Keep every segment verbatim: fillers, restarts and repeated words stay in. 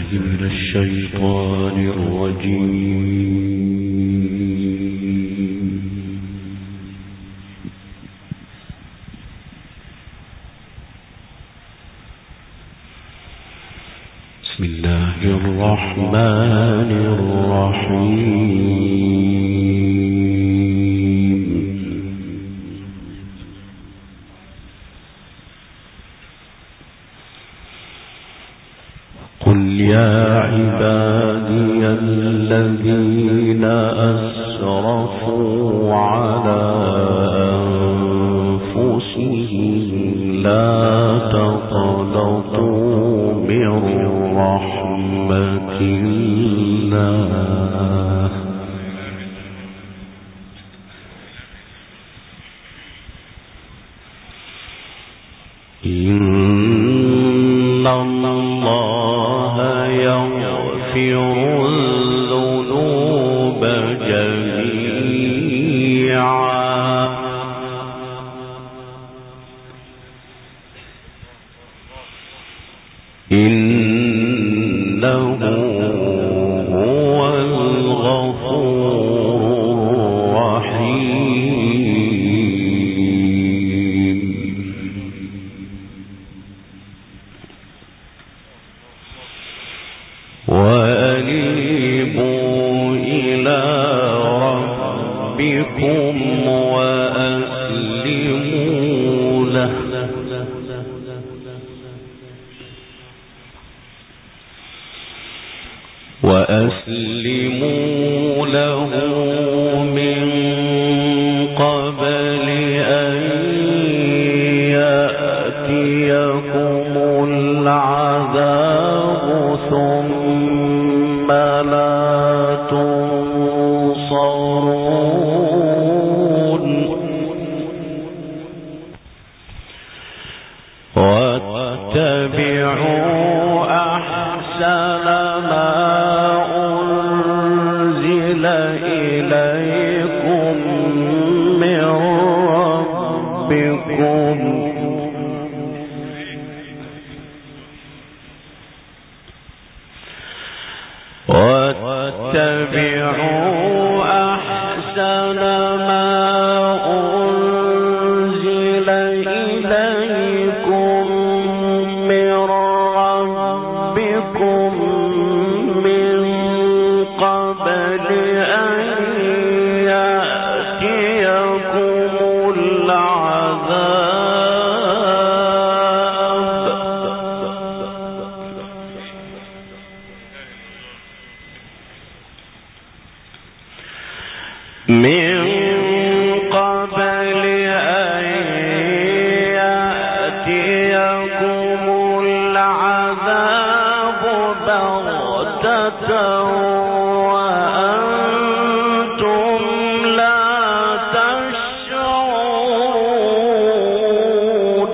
من الشيطان الرجيم. بسم الله الرحمن الرحيم. قل يا عبادي الذين أسرفوا على أنفسهم لا تقنطوا من رحمة الله إن الله يغفر الذنوب جميعا إنه هو الغفور الرحيم. وأنيبوا إلى ربكم وأسلموا له وأسلموا له من قبل أن يأتيكم العذاب ثم لا تنصرون. واتبعوا أحسن ما أنزل إليكم من ربكم واتبعوا أحسن ما أنزل إليكم من ربكم من قبل أن يأتيكم العذاب من قبل أن يأتيكم العذاب بغتة وأنتم لا تشعرون.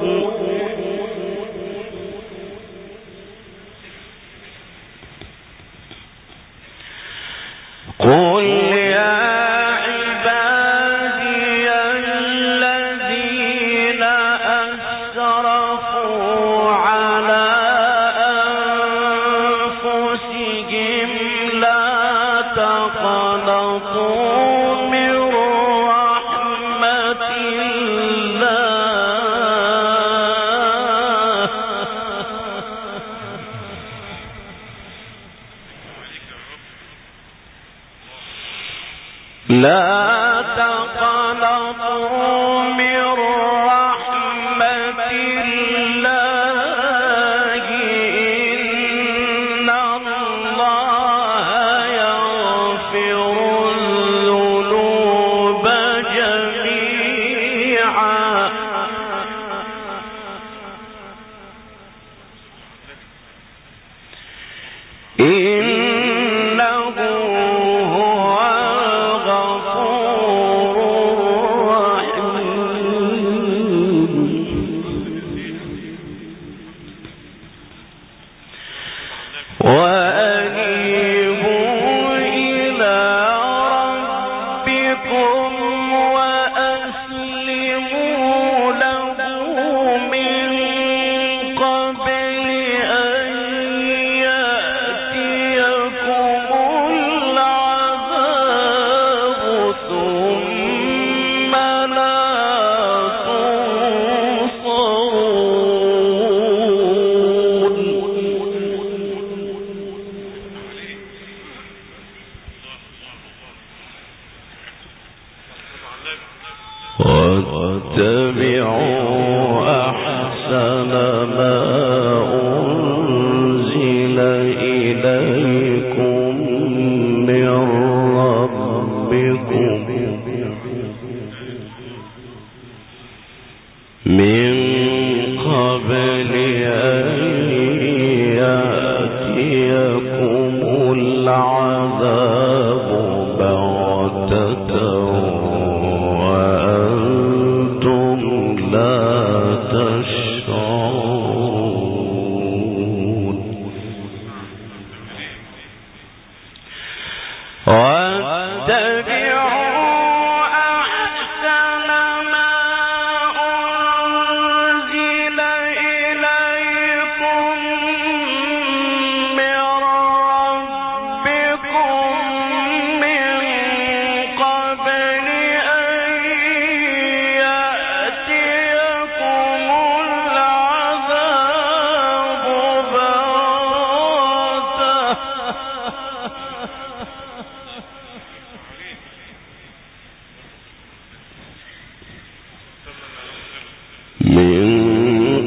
قل يا عبادي الذين أسرفوا على أنفسهم لا تقنطوا من رحمة الله لا تقنطوا من رحمة الله إن الله يغفر الذنوب جميعا إنه هو الغفور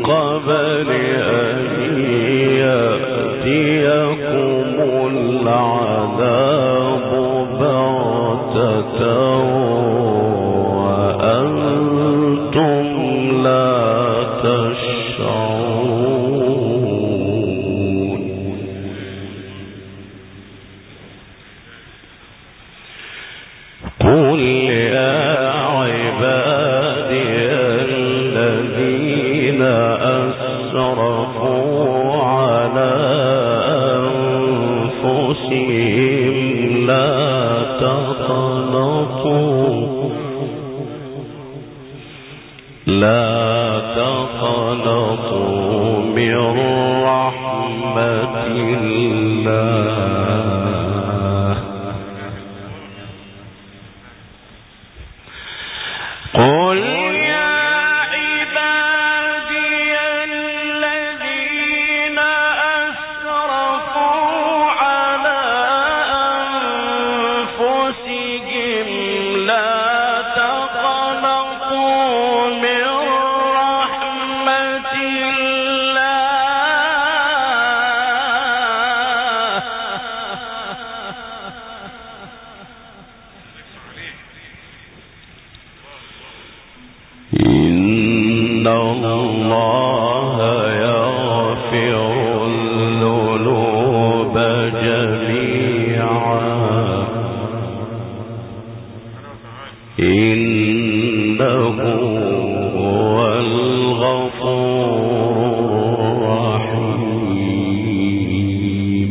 قبل أن يأتيكم العذاب بغتة وأنتم لا تشعرون. قل يا عبادي الذين أسرفوا على أنفسهم لا تقنطوا لا تقنطوا من رحمة الله. قل إن الله يغفر الذنوب جميعا إنه هو الغفور الرحيم.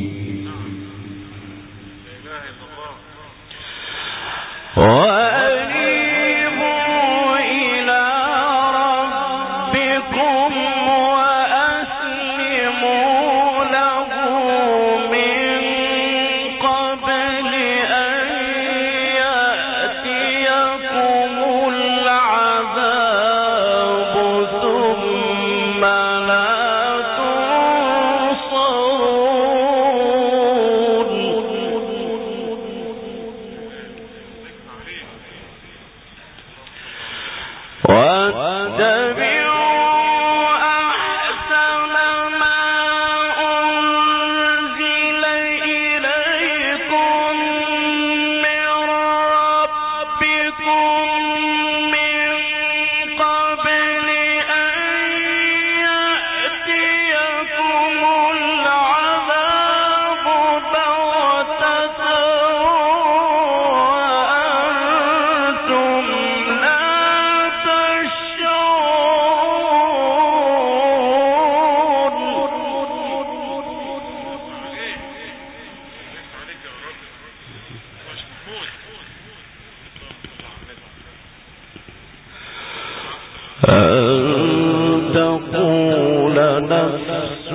أن تقول نفس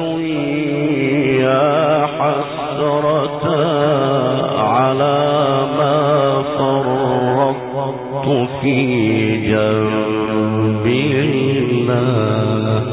يا حسرة على ما فرطت في جنب الله.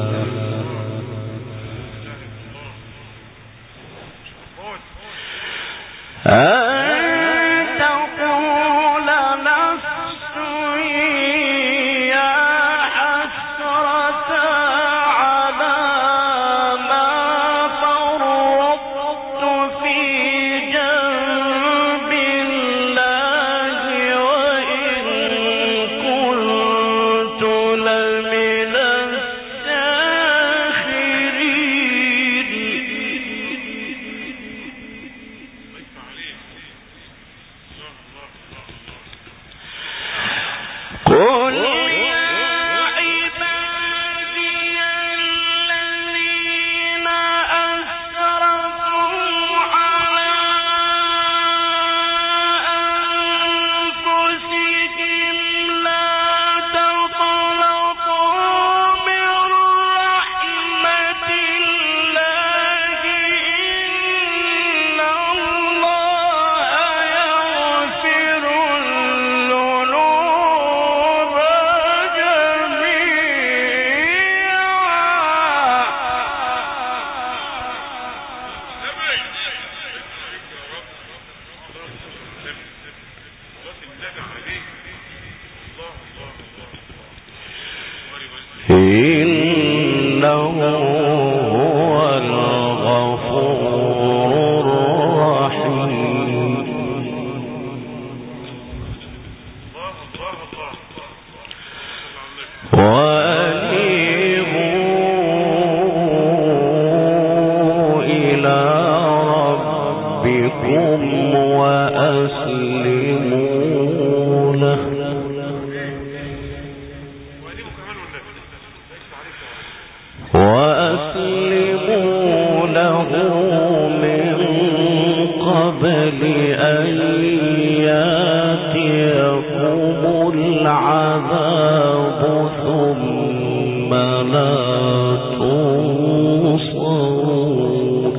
إنه هو الغفور الرحيم. وأنيبوا إلى ربكم وأسلموا له وأسلموا له من قبل أن يأتيكم العذاب ثم لا تنصرون.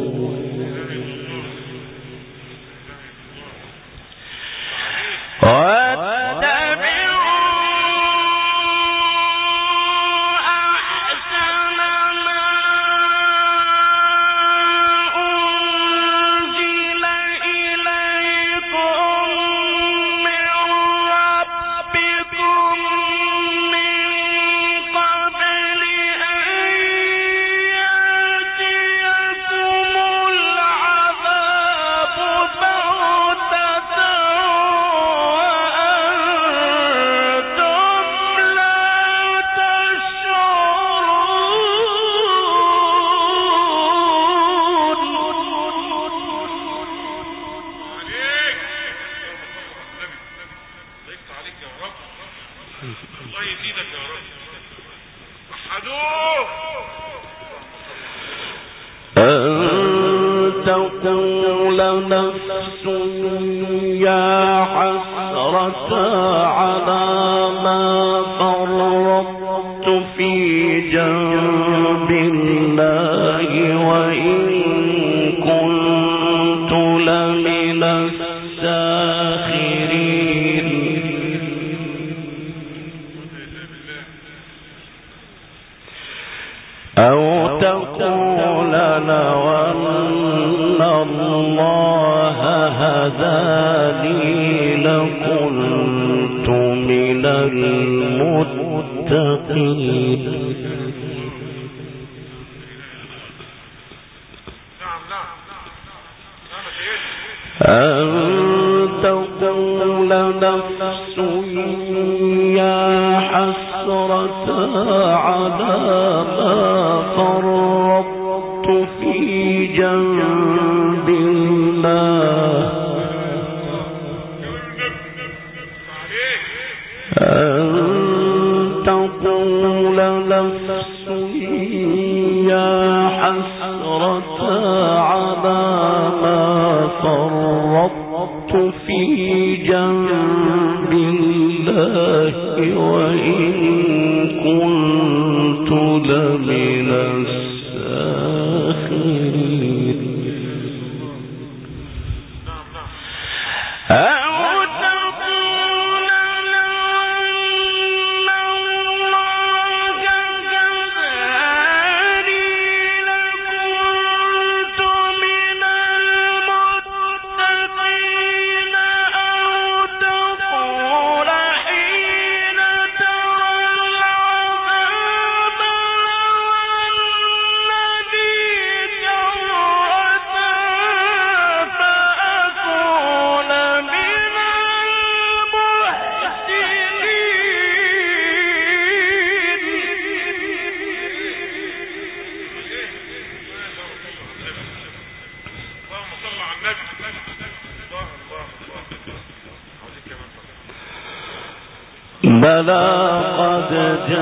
بلى قد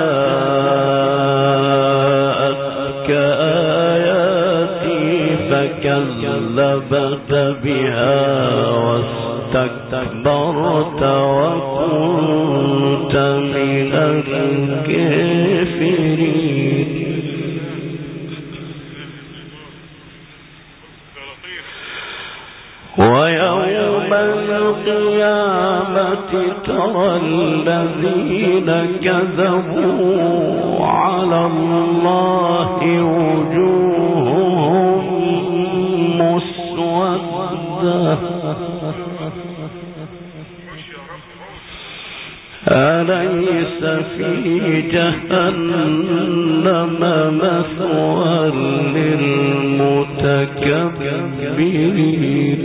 جاءتك آياتي فكذبت بها واستكبرت وكنت من الكافرين. ويوم القيامة ترى الذين كذبوا على الله وجوههم مسودة أليس في جهنم مثوى للمتكبرين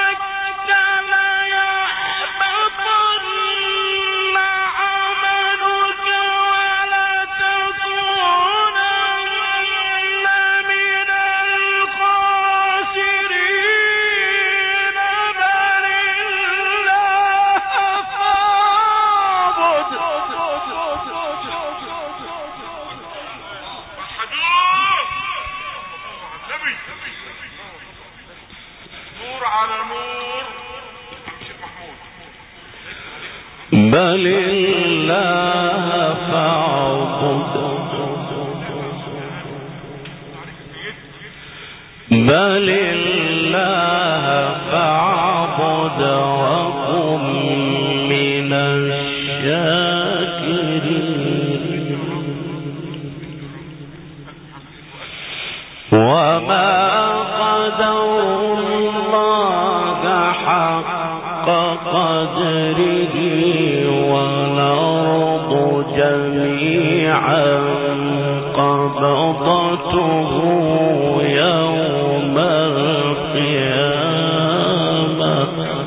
عمله بل الله فاعبد بل الله فاعبد وكن من الشاكرين وما قدروا الله حق قدره والأرض جميعا قبضته يوم القيامة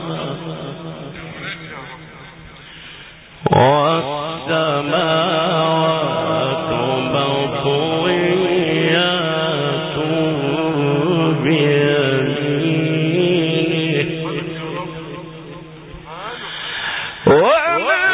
والسماوات مطويات بيمينه وما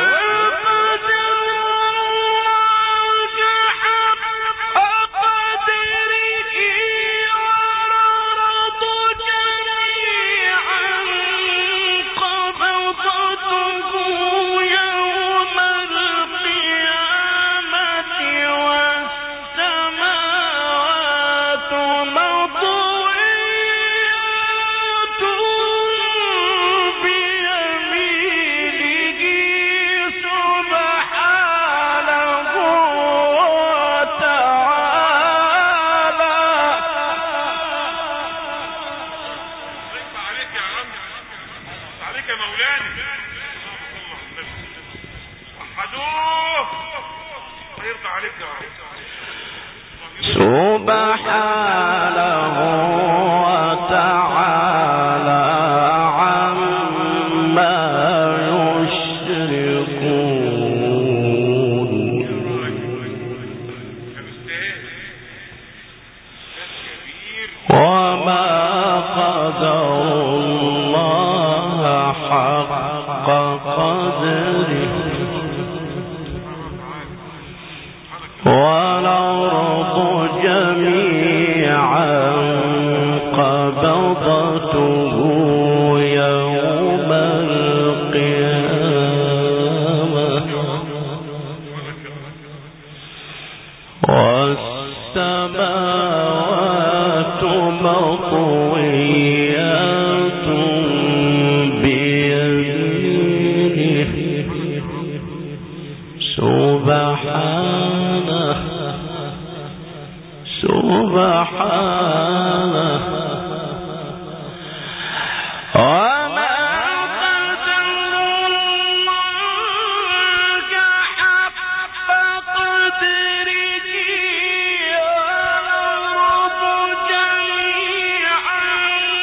سبحانه وتعالى عما يشركون وما قدروا الله حق قدره والأرض جميعا قبضته يوم القيامة والسماوات مطويات بيمينه سبحانه سبحانه وما قدروا الله حق قدره والأرض جميعا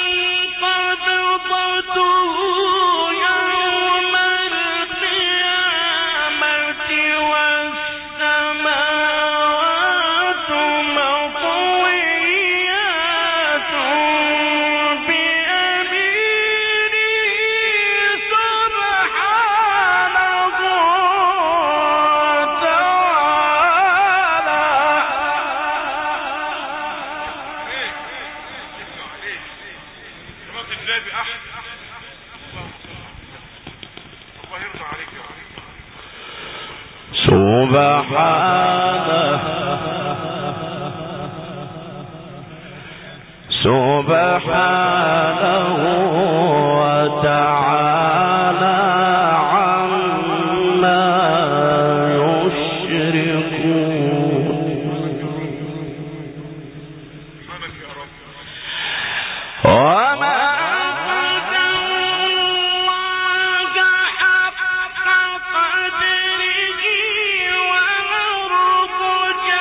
قبضته يوم القيامة والسماوات مطويات سبحانه سبحانه وتعالى عما يشركون وما قدره والأرض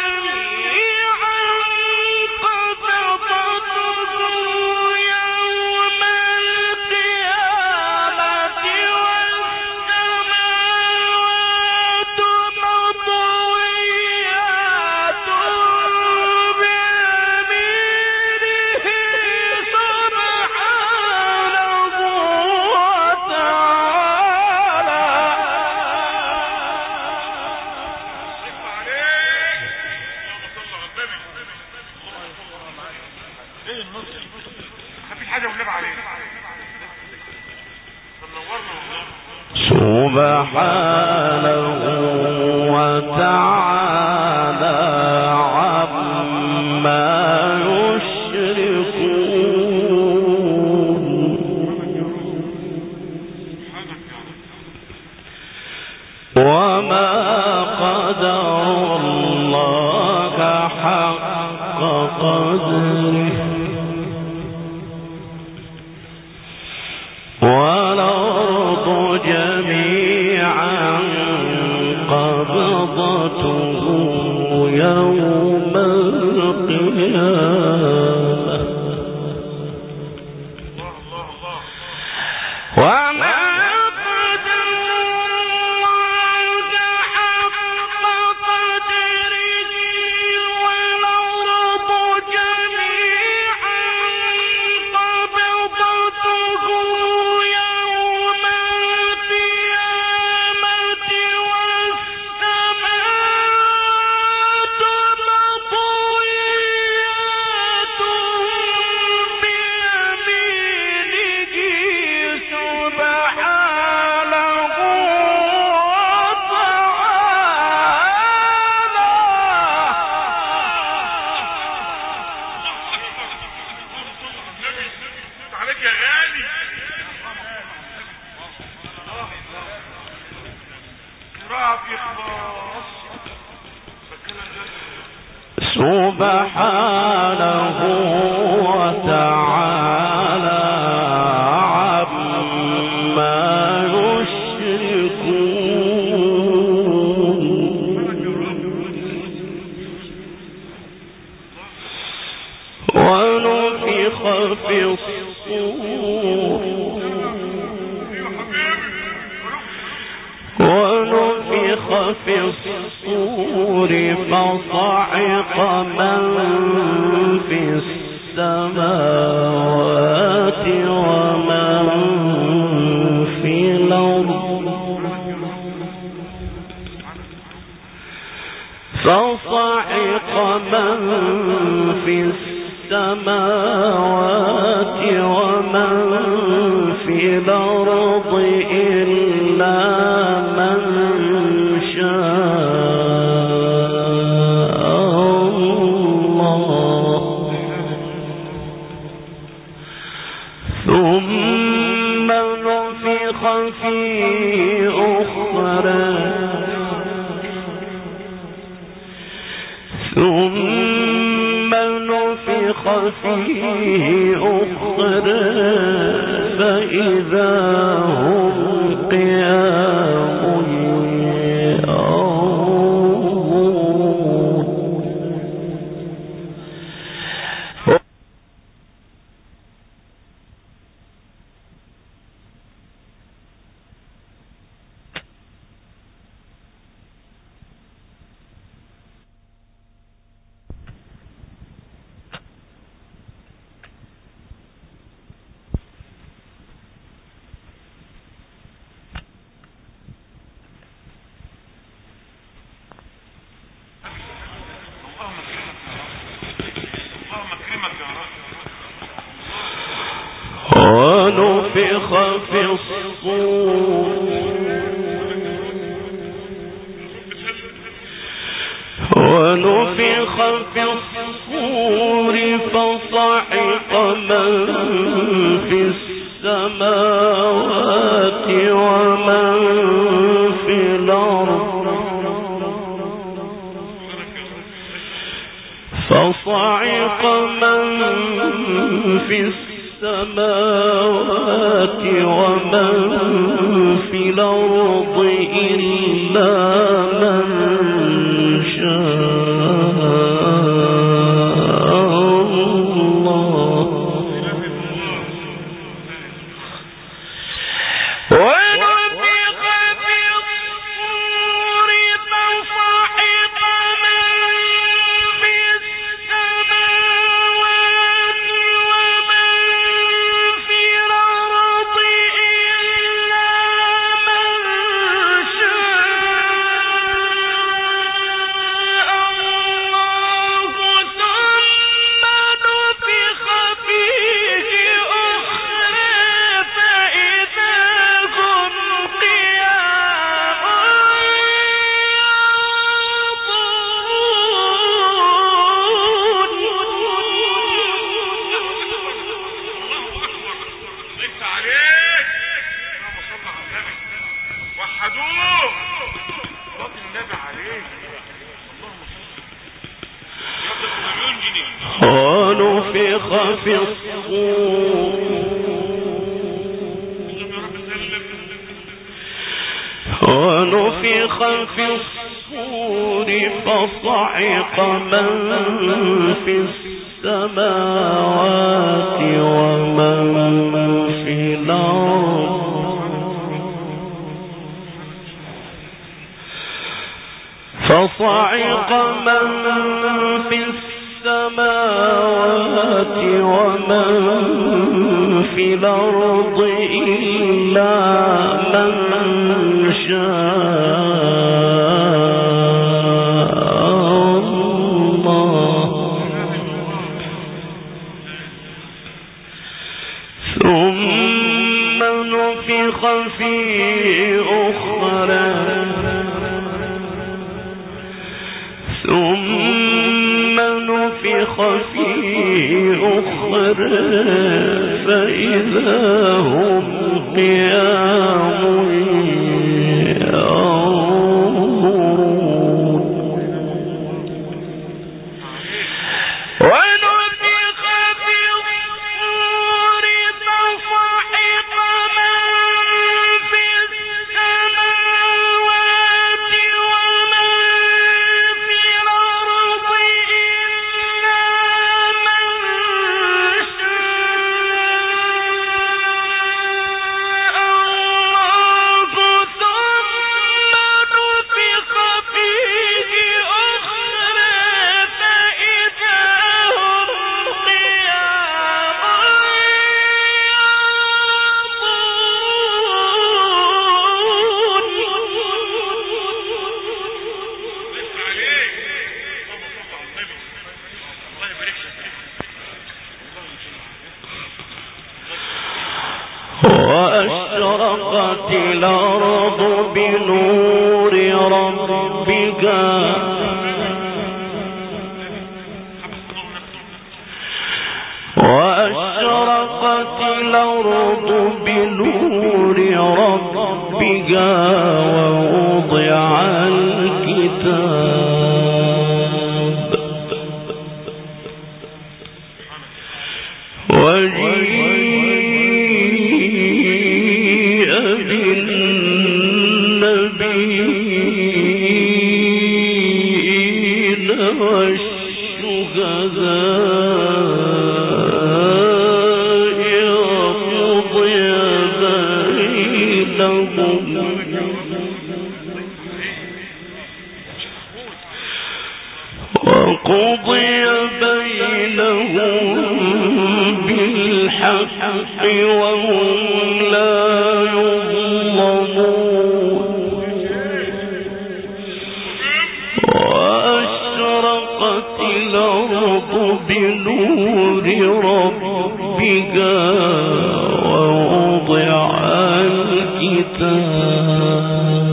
سبحانه وتعالى عما يشركون. وما قدر الله حق قدره والأرض جميعا قبضته يوم القيامة وما سبحانه وتعالى عما يشركون. ونفخ في الصور ونفخ في الصور فصعق من في السماوات ومن في الأرض فصعق من في السماوات ومن في الأرض إلا من شاء الله ثم نفخ فيه أخرى ثم نفخ فيه أخرى فإذا هم قيام ينظرون. ونفخ في الصور ونفخ في الصور فصعق من في السماوات ومن في الأرض فصعق من في السماوات ومن في الأرض إلا من شاء الله ونفخ في الصور ونفخ في الصور فصعق من في السماوات ومن في الأرض فصعق من في السماوات ومن في الأرض إلا من شاء الله ثم نفخ فيه أخرى ثم نفخ فيه أخرى فإذا هم قيام ينظرون ونفخ في الصور فصعق من في السماوات ومن في الأرض إلا من شاء الله ثم نفخ فيه أخرى فإذا هم قيام وأشرقت الأرض بنور ربها وأشرقت الأرض بنور ربها ووضع الكتاب وجيء بالنبيين والشهداء وقضي بينهم وقضي بينهم بالحق وهم لا يظلمون وأشرقت الأرض بنور ربها ووضع الكتاب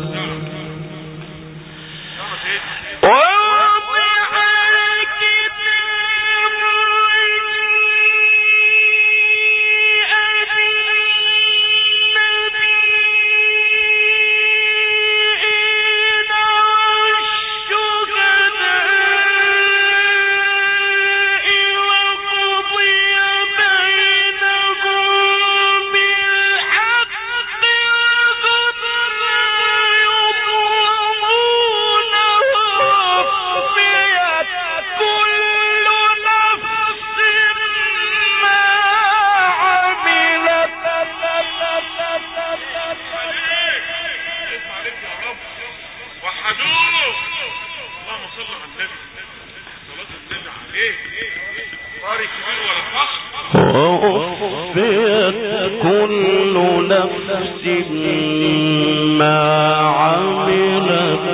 ووفيت كل نفس ما عملت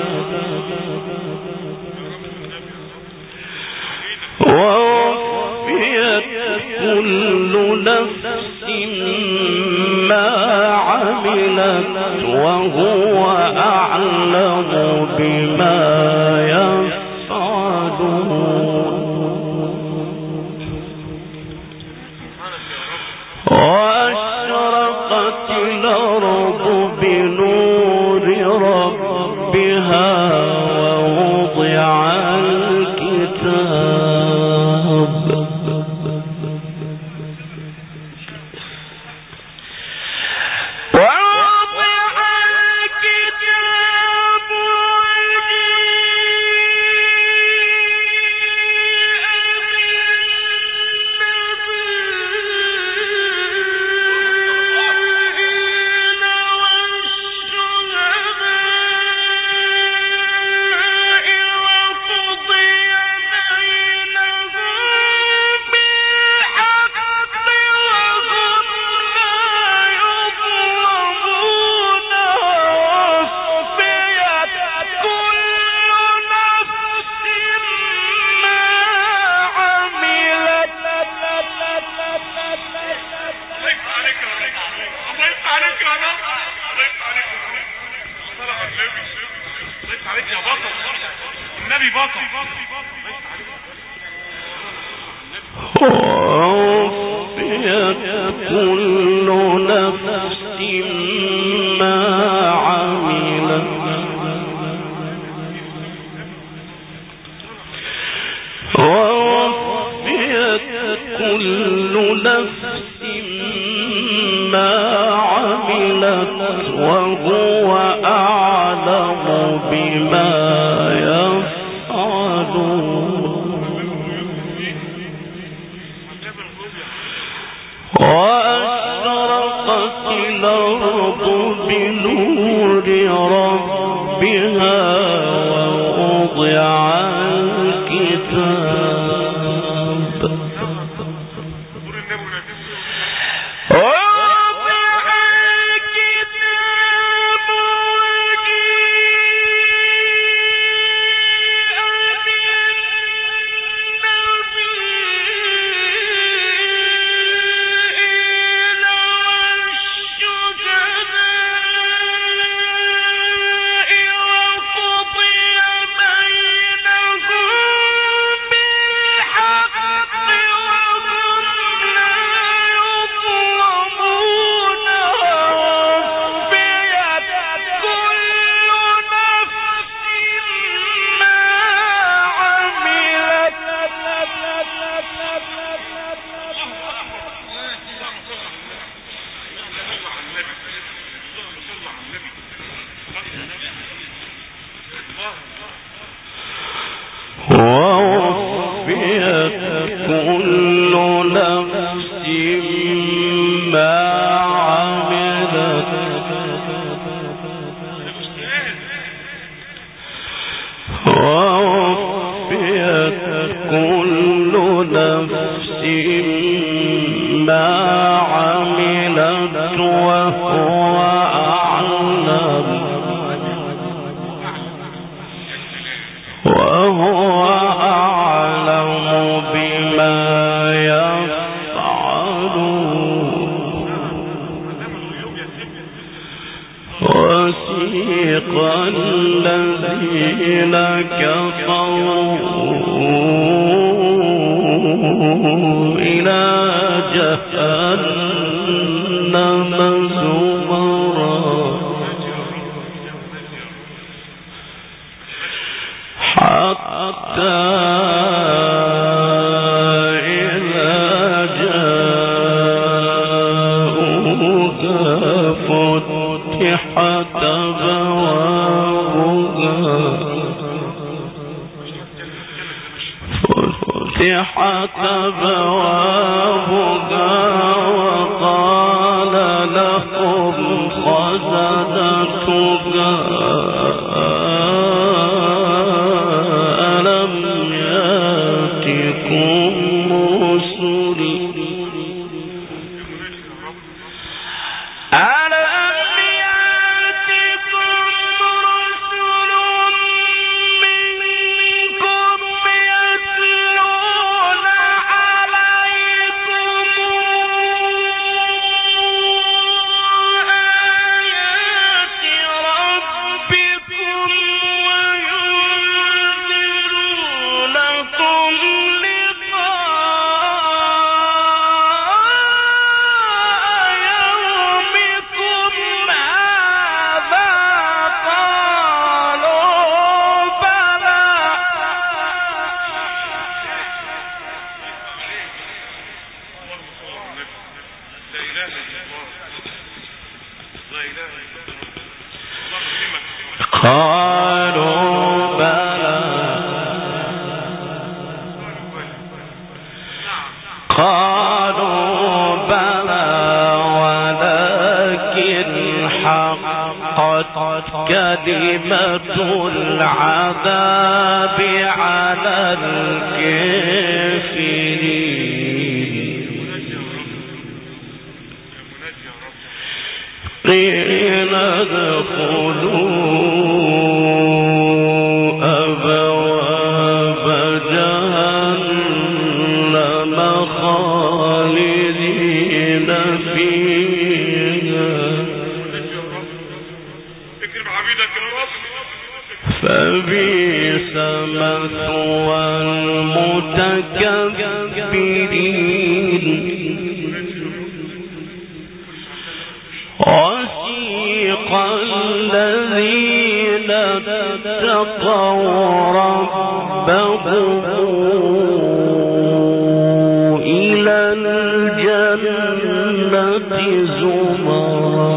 ووفيت كل نفس ما عملت وهو أعلم بما يفعلون وأشرقت الأرض بنور النبي بطل. ووفيت كل نفس ما عملت ووفيت كل نفس ما عملت وهو أعلم بما وأشرقت الأرض بنور ربها ووضع الكتاب ووفيت كل نفس ما عملت ووفيت كل نفس ما عملت وهو أعلم وهو أعلم بما يفعلون وسيق الذين كفروا إلى جهنم زمرا حتى إذا جاءوها فتحت أبوابها فتحت أبوابها وقال لهم خزنتها قالوا بلى قالوا بلى ولكن حقت كلمة العذاب على الكافرين قيل ادخلوا أبواب جهنم خالدين فيها فبئس مثوى المتكبرين وسيق الذين اتقوا ربهم إلى الجنة زمرا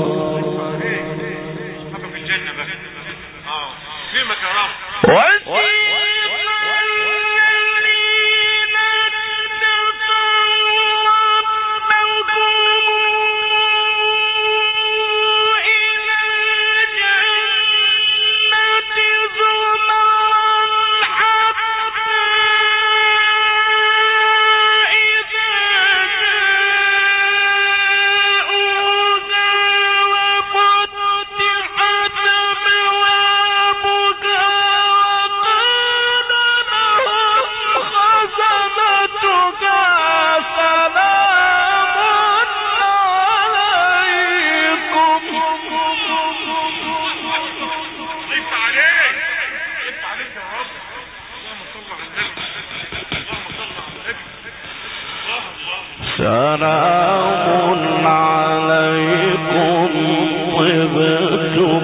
سلام عليكم طبتم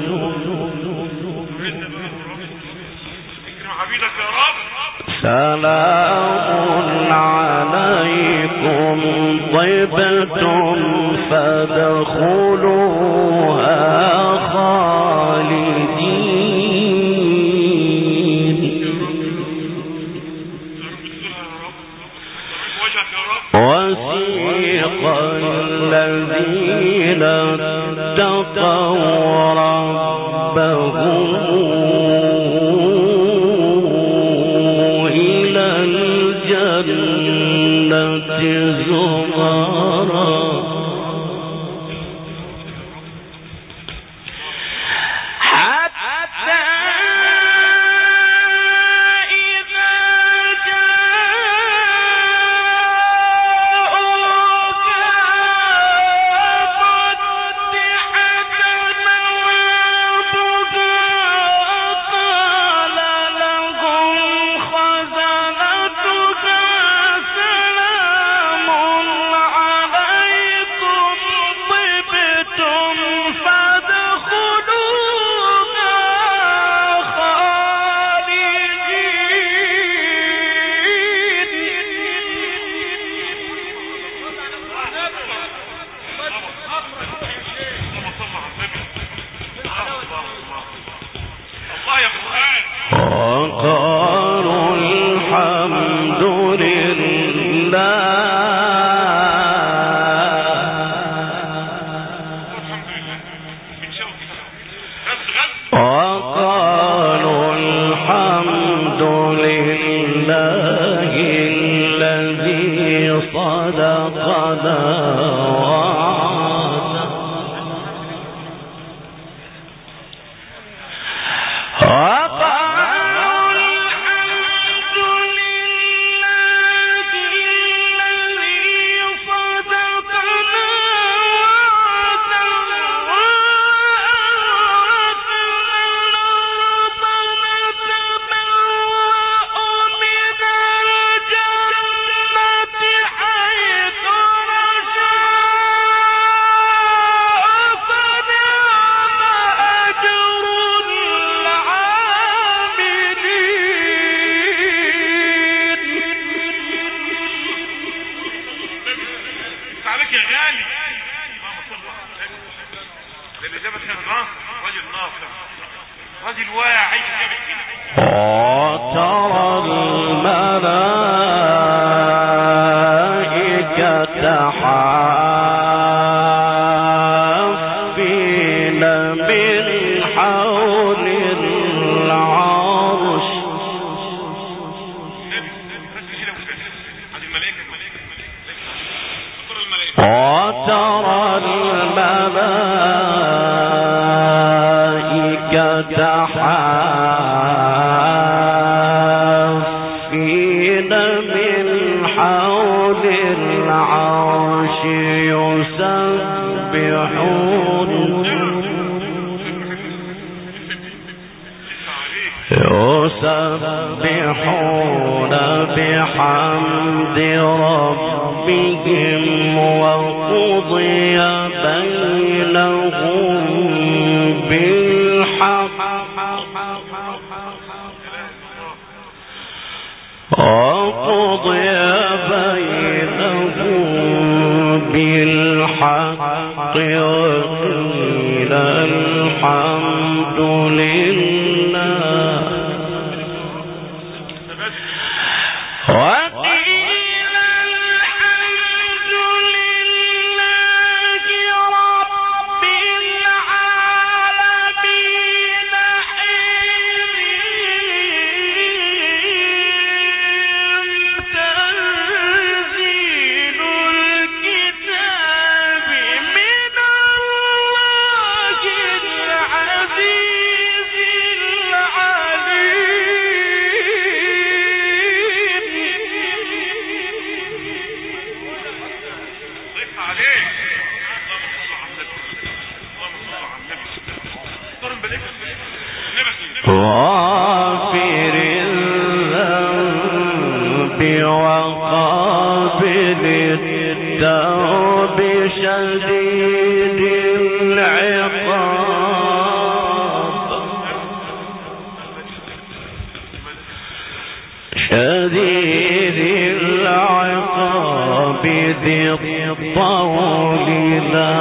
سلام عليكم طبتم فادخلوها خالدين وسيق الذين اتقوا ربهم إلى الجنة زمرا وقالوا الحمد لله الذي صدقنا وترى الملائكة حافين من حول العرش وترى الملائكة حافين من حول العرش يسبحون يسبحون بحمد ربهم وقضي بينهم بالحق وقضي بينهم بالحق وقيل الحمد لله وقيل الحمد لله رب العالمين تنزيل الكتاب من الله العزيز غافر الذنب وقابل التوب شديد العقاب شديد العقاب ذي الطول لا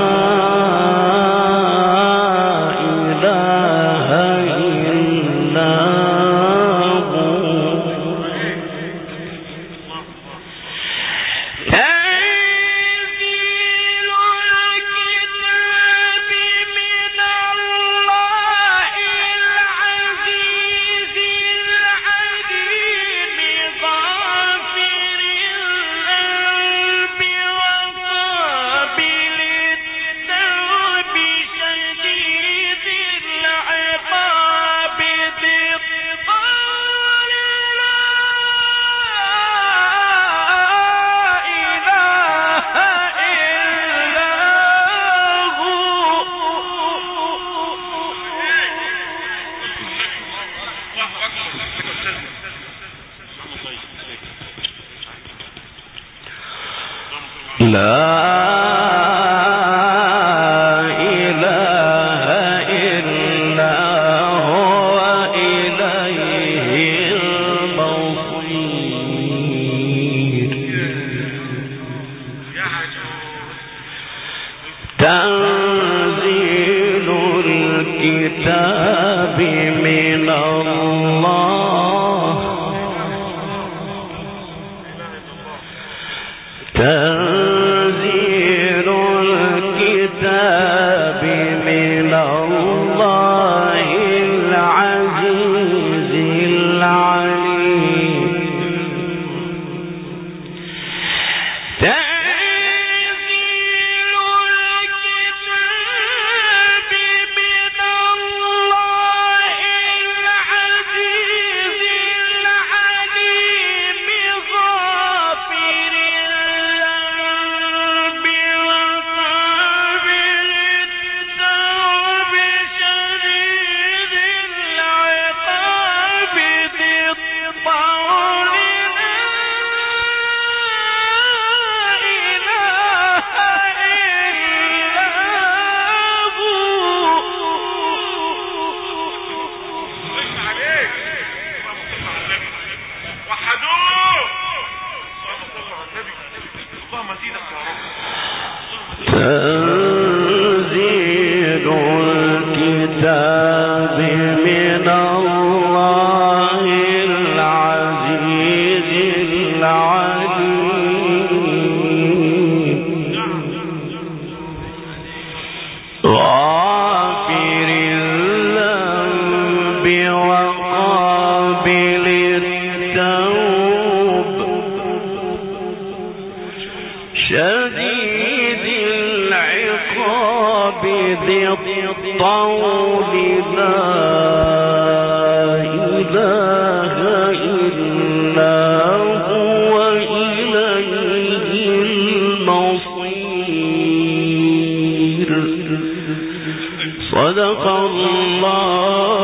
تنزيل الكتاب من الله تنزيل الكتاب من الله العزيز العليم تنزيل الكتاب من الله العزيز العليم غافر الذنب وقابل التوب شديد العقاب ذي الطول لا إله إلا هو إليه المصير صدق الله